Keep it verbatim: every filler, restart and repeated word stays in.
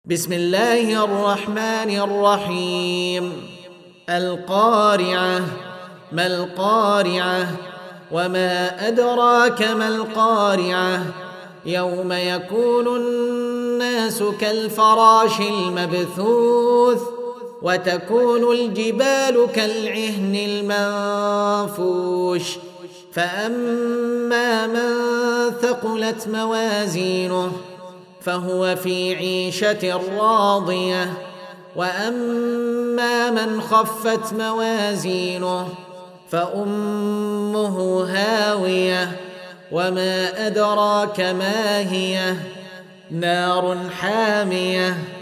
بسم الله الرحمن الرحيم. القارعة. ما القارعة؟ وما أدراك ما القارعة؟ يوم يكون الناس كالفراش المبثوث وتكون الجبال كالعهن المنفوش فأما من ثقلت موازينه فهو في عيشة راضية وأما من خفت موازينه فأمه هاوية وما أدراك ما هي نار حامية